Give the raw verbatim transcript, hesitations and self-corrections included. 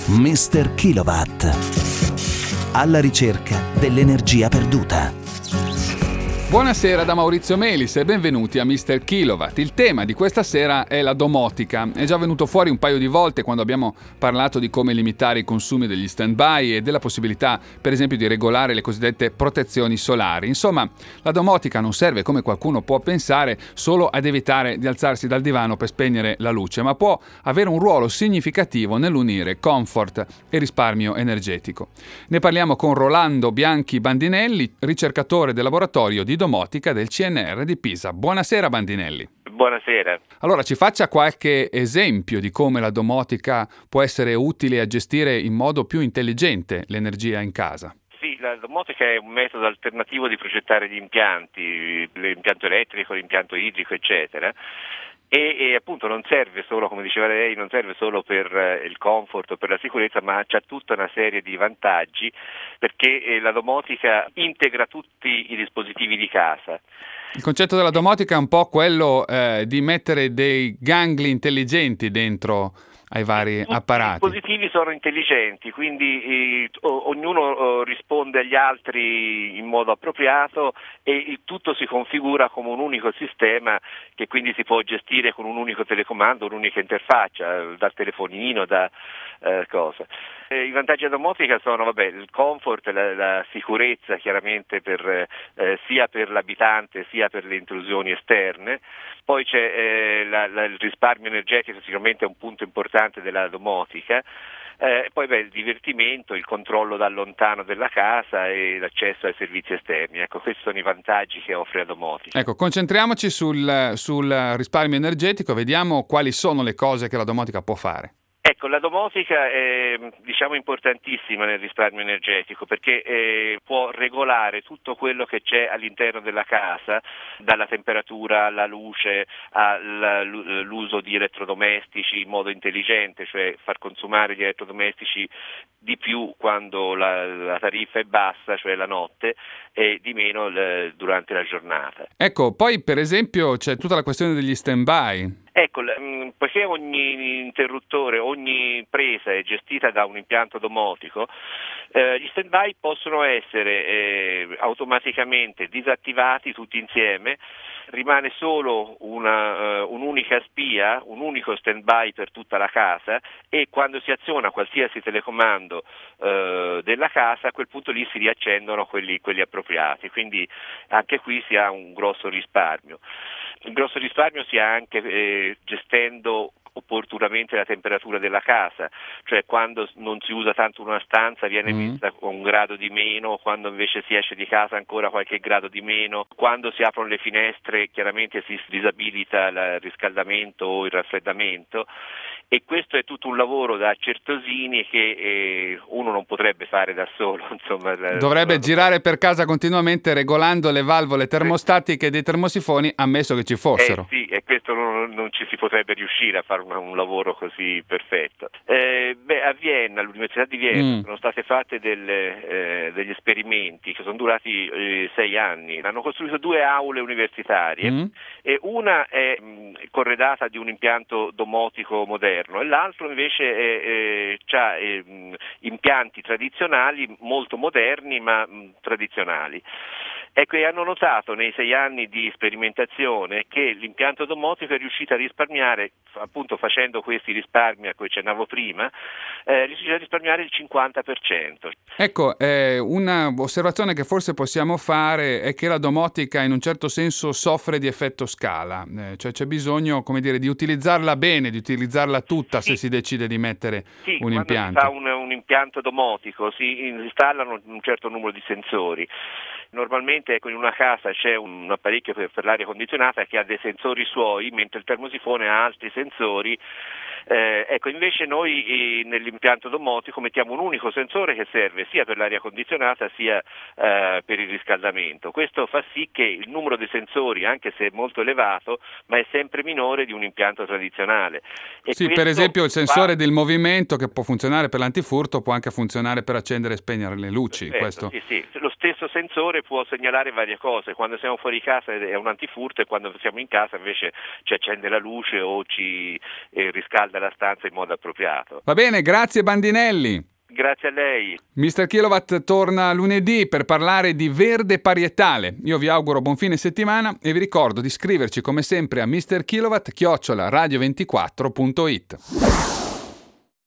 mister Kilowatt. Alla ricerca dell'energia perduta. Buonasera da Maurizio Melis e benvenuti a mister Kilowatt. Il tema di questa sera è la domotica. È già venuto fuori un paio di volte quando abbiamo parlato di come limitare i consumi degli stand-by e della possibilità, per esempio, di regolare le cosiddette protezioni solari. Insomma, la domotica non serve, come qualcuno può pensare, solo ad evitare di alzarsi dal divano per spegnere la luce, ma può avere un ruolo significativo nell'unire comfort e risparmio energetico. Ne parliamo con Rolando Bianchi Bandinelli, ricercatore del laboratorio di domotica del C N R di Pisa. Buonasera Bandinelli. Buonasera. Allora, ci faccia qualche esempio di come la domotica può essere utile a gestire in modo più intelligente l'energia in casa. Sì, la domotica è un metodo alternativo di progettare gli impianti, l'impianto elettrico, l'impianto idrico, eccetera. E, e appunto non serve solo, come diceva lei, non serve solo per eh, il comfort o per la sicurezza, ma c'ha tutta una serie di vantaggi perché eh, la domotica integra tutti i dispositivi di casa. Il concetto della domotica è un po' quello eh, di mettere dei gangli intelligenti dentro ai vari Tutti apparati. I dispositivi sono intelligenti, quindi eh, o, ognuno eh, risponde agli altri in modo appropriato e il tutto si configura come un unico sistema che quindi si può gestire con un unico telecomando, un'unica interfaccia, dal telefonino, da eh, cosa. Eh, I vantaggi della domotica sono vabbè, il comfort, la, la sicurezza chiaramente per, eh, sia per l'abitante sia per le intrusioni esterne, poi c'è eh, la, la, il risparmio energetico, sicuramente è un punto importante della domotica. Eh, poi beh, il divertimento, il controllo da lontano della casa e l'accesso ai servizi esterni. Ecco, questi sono i vantaggi che offre la domotica. Ecco, concentriamoci sul, sul risparmio energetico, vediamo quali sono le cose che la domotica può fare. Ecco, la domotica è diciamo importantissima nel risparmio energetico perché eh, può regolare tutto quello che c'è all'interno della casa, dalla temperatura alla luce all'uso di elettrodomestici in modo intelligente, cioè far consumare gli elettrodomestici di più quando la, la tariffa è bassa, cioè la notte, e di meno l- durante la giornata. Ecco, poi per esempio c'è tutta la questione degli stand-by. Ecco, poiché ogni interruttore, ogni presa è gestita da un impianto domotico, eh, gli stand-by possono essere eh, automaticamente disattivati tutti insieme, rimane solo una, uh, un'unica spia, un unico stand-by per tutta la casa e quando si aziona qualsiasi telecomando uh, della casa a quel punto lì si riaccendono quelli, quelli appropriati, quindi anche qui si ha un grosso risparmio. Il grosso risparmio si ha anche eh, gestendo opportunamente la temperatura della casa, cioè quando non si usa tanto una stanza viene Mm. messa con un grado di meno, quando invece si esce di casa ancora qualche grado di meno, quando si aprono le finestre chiaramente si disabilita il riscaldamento o il raffreddamento e questo è tutto un lavoro da certosini che eh, uno non potrebbe fare da solo. Insomma, Dovrebbe la... girare per casa continuamente regolando le valvole termostatiche dei termosifoni, ammesso che ci fossero. Eh sì, e questo non, non ci si potrebbe riuscire a fare un, un lavoro così perfetto. Eh, beh, a Vienna, all'Università di Vienna, Mm. sono state fatte delle, eh, degli esperimenti che sono durati eh, sei anni. Hanno costruito due aule universitarie Mm. e una è mh, corredata di un impianto domotico moderno e l'altro invece ha eh, impianti tradizionali molto moderni ma mh, tradizionali. Ecco, e hanno notato nei sei anni di sperimentazione che l'impianto domotico è riuscito a risparmiare, appunto facendo questi risparmi a cui accennavo prima, eh, è riuscito a risparmiare il cinquanta per cento. Ecco, eh, una osservazione che forse possiamo fare è che la domotica in un certo senso soffre di effetto scala, eh, cioè c'è bisogno, come dire, di utilizzarla bene, di utilizzarla tutta Sì. se si decide di mettere Sì, un quando impianto. si fa un, un impianto domotico si installano un certo numero di sensori. Normalmente ecco, in una casa c'è un apparecchio per, per l'aria condizionata che ha dei sensori suoi, mentre il termosifone ha altri sensori. Eh, ecco, invece noi eh, nell'impianto domotico mettiamo un unico sensore che serve sia per l'aria condizionata sia eh, per il riscaldamento. Questo fa sì che il numero dei sensori, anche se è molto elevato, ma è sempre minore di un impianto tradizionale. E sì, per esempio il fa... sensore del movimento che può funzionare per l'antifurto può anche funzionare per accendere e spegnere le luci. Perfetto, Questo... sì, sì. Lo stesso sensore può segnalare varie cose, quando siamo fuori casa è un antifurto e quando siamo in casa invece ci accende la luce o ci eh, riscalda la stanza in modo appropriato. Va bene, grazie Bandinelli. Grazie a lei. mister Kilowatt torna lunedì per parlare di verde parietale. Io vi auguro buon fine settimana e vi ricordo di iscriverci come sempre a mister Kilowatt chiocciola radio ventiquattro punto it.